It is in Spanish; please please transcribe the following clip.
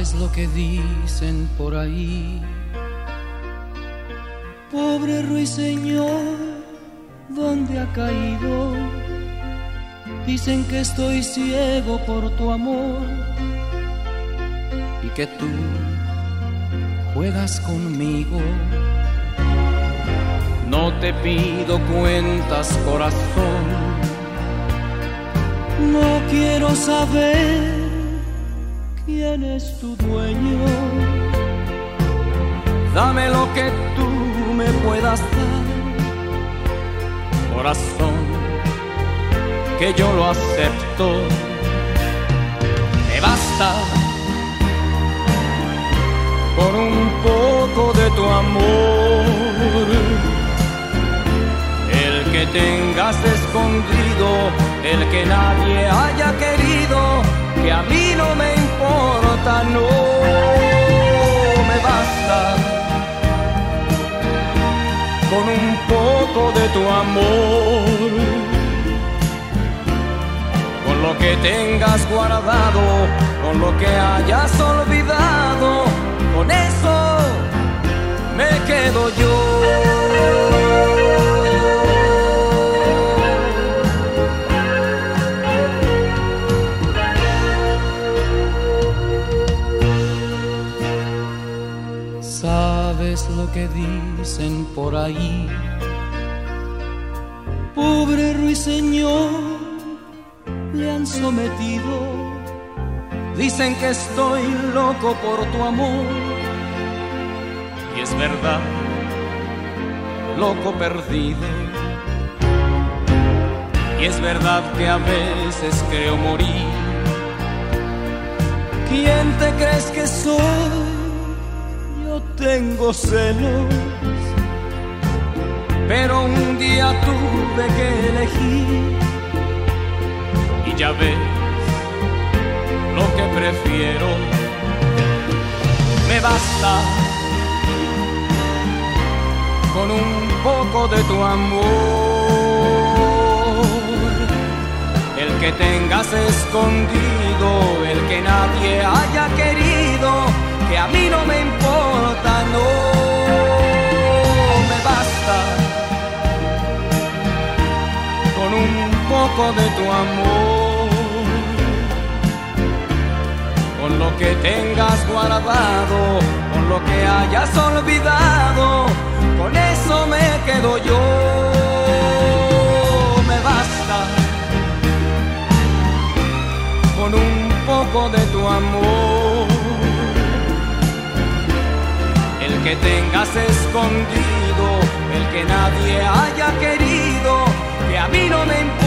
¿Sabes lo que dicen por ahí? Pobre ruiseñor, ¿dónde ha caído? Dicen que estoy ciego por tu amor y que tú juegas conmigo. No te pido cuentas, corazón. No quiero saber quién es tu dueño. Dame lo que tú me puedas dar, corazón, que yo lo acepto. Me basta con un poco de tu amor, el que tengas escondido, el que nadie haya querido, que a mí no me importa, no me basta con un poco de tu amor, con lo que tengas guardado, con lo que hayas olvidado, con eso me quedo yo. ¿Sabes lo que dicen por ahí? Pobre ruiseñor, le han sometido. Dicen que estoy loco por tu amor. Y es verdad, loco perdido. Y es verdad que a veces creo morir. ¿Quién te crees que soy? Yo tengo celos, pero un día tuve que elegir. Y ya ves lo que prefiero. Me basta con un poco de tu amor, el que tengas escondido, el que nadie haya querido, que a mí no me importa, no me basta con un poco de tu amor, con lo que tengas guardado, con lo que hayas olvidado, con eso me quedo yo. Me basta con un poco de tu amor, el que tengas escondido, el que nadie haya querido, que a mí no me importa.